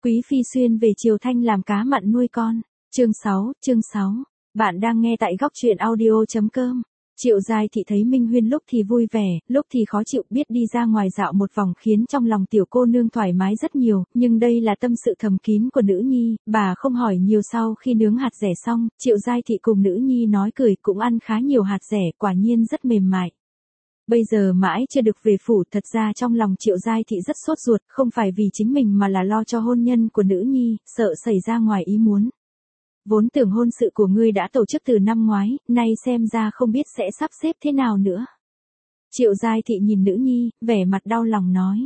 Quý phi xuyên về Triều Thanh làm cá mặn nuôi con. Chương 6. Bạn đang nghe tại góc truyện audio.com. Triệu Giai Thị thấy Minh Huyên lúc thì vui vẻ, lúc thì khó chịu, biết đi ra ngoài dạo một vòng khiến trong lòng tiểu cô nương thoải mái rất nhiều, nhưng đây là tâm sự thầm kín của nữ nhi, bà không hỏi nhiều. Sau khi nướng hạt dẻ xong, Triệu Giai Thị cùng nữ nhi nói cười cũng ăn khá nhiều hạt dẻ, quả nhiên rất mềm mại. Bây giờ mãi chưa được về phủ, thật ra trong lòng Triệu Giai Thị rất sốt ruột, không phải vì chính mình mà là lo cho hôn nhân của nữ nhi, sợ xảy ra ngoài ý muốn. Vốn tưởng hôn sự của ngươi đã tổ chức từ năm ngoái, nay xem ra không biết sẽ sắp xếp thế nào nữa. Triệu Giai Thị nhìn nữ nhi, vẻ mặt đau lòng nói.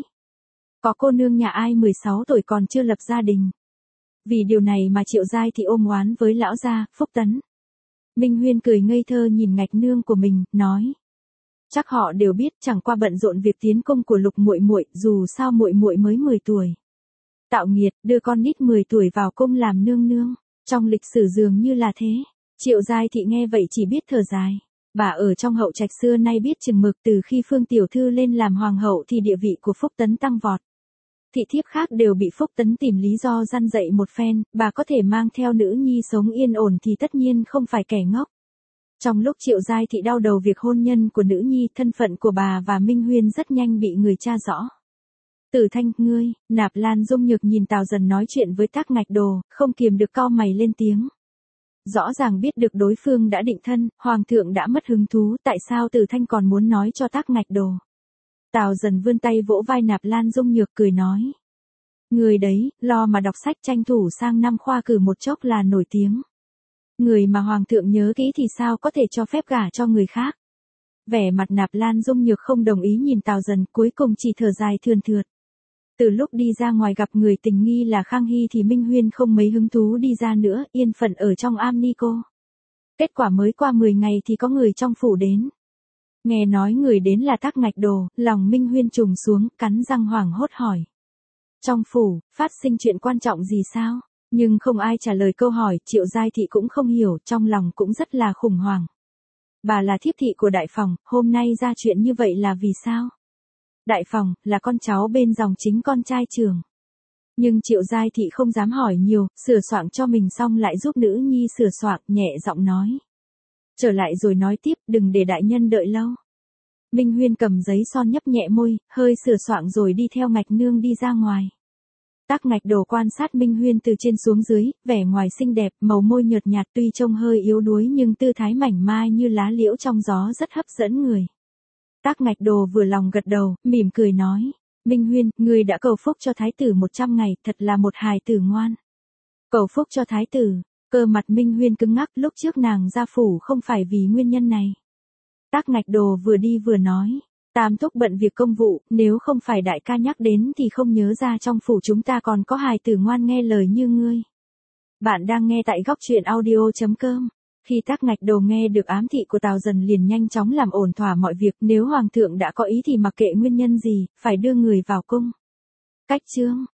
Có cô nương nhà ai 16 tuổi còn chưa lập gia đình. Vì điều này mà Triệu Giai Thị ôm oán với lão gia, Phúc Tấn. Minh Huyên cười ngây thơ nhìn ngạch nương của mình, nói. Chắc họ đều biết, chẳng qua bận rộn việc tiến công của Lục muội muội, dù sao muội muội mới 10 tuổi. Tạo nghiệt, đưa con nít 10 tuổi vào cung làm nương nương. Trong lịch sử dường như là thế. Triệu Giai Thị nghe vậy chỉ biết thở dài. Bà ở trong hậu trạch xưa nay biết chừng mực, từ khi Phương tiểu thư lên làm hoàng hậu thì địa vị của Phúc Tấn tăng vọt. Thị thiếp khác đều bị Phúc Tấn tìm lý do răn dạy một phen, bà có thể mang theo nữ nhi sống yên ổn thì tất nhiên không phải kẻ ngốc. Trong lúc Triệu Giai Thị đau đầu việc hôn nhân của nữ nhi, thân phận của bà và Minh Huyên rất nhanh bị người tra rõ. Tử Thanh, ngươi, Nạp Lan Dung Nhược nhìn Tào Dần nói chuyện với Tác Ngạch Đồ, không kiềm được cau mày lên tiếng. Rõ ràng biết được đối phương đã định thân, Hoàng thượng đã mất hứng thú, tại sao Tử Thanh còn muốn nói cho Tác Ngạch Đồ? Tào Dần vươn tay vỗ vai Nạp Lan Dung Nhược cười nói. Người đấy, lo mà đọc sách tranh thủ sang năm khoa cử một chốc là nổi tiếng. Người mà Hoàng thượng nhớ kỹ thì sao có thể cho phép gả cho người khác? Vẻ mặt Nạp Lan Dung Nhược không đồng ý nhìn Tào Dần, cuối cùng chỉ thở dài thườn thượt. Từ lúc đi ra ngoài gặp người tình nghi là Khang Hy thì Minh Huyên không mấy hứng thú đi ra nữa, yên phận ở trong am ni cô. Kết quả mới qua 10 ngày thì có người trong phủ đến. Nghe nói người đến là Tác Ngạch Đồ, lòng Minh Huyên trùng xuống, cắn răng hoảng hốt hỏi. Trong phủ, phát sinh chuyện quan trọng gì sao? Nhưng không ai trả lời câu hỏi, Triệu Giai Thị cũng không hiểu, trong lòng cũng rất là khủng hoảng. Bà là thiếp thị của đại phòng, hôm nay ra chuyện như vậy là vì sao? Đại phòng, là con cháu bên dòng chính con trai trưởng. Nhưng Triệu Giai Thị không dám hỏi nhiều, sửa soạn cho mình xong lại giúp nữ nhi sửa soạn, nhẹ giọng nói. Trở lại rồi nói tiếp, đừng để đại nhân đợi lâu. Minh Huyên cầm giấy son nhấp nhẹ môi, hơi sửa soạn rồi đi theo Ngạch nương đi ra ngoài. Tác Ngạch Đồ quan sát Minh Huyên từ trên xuống dưới, vẻ ngoài xinh đẹp, màu môi nhợt nhạt, tuy trông hơi yếu đuối nhưng tư thái mảnh mai như lá liễu trong gió rất hấp dẫn người. Tác Ngạch Đồ vừa lòng gật đầu, mỉm cười nói, Minh Huyên, ngươi đã cầu phúc cho thái tử 100 ngày, thật là một hài tử ngoan. Cầu phúc cho thái tử, cơ mặt Minh Huyên cứng ngắc, lúc trước nàng ra phủ không phải vì nguyên nhân này. Tác Ngạch Đồ vừa đi vừa nói. Tam thúc bận việc công vụ, nếu không phải đại ca nhắc đến thì không nhớ ra trong phủ chúng ta còn có hài tử ngoan nghe lời như ngươi. Bạn đang nghe tại góc truyện audio.com. Khi Tác Ngạch Đồ nghe được ám thị của Tào Dần liền nhanh chóng làm ổn thỏa mọi việc, nếu Hoàng thượng đã có ý thì mặc kệ nguyên nhân gì, phải đưa người vào cung. Cách chương.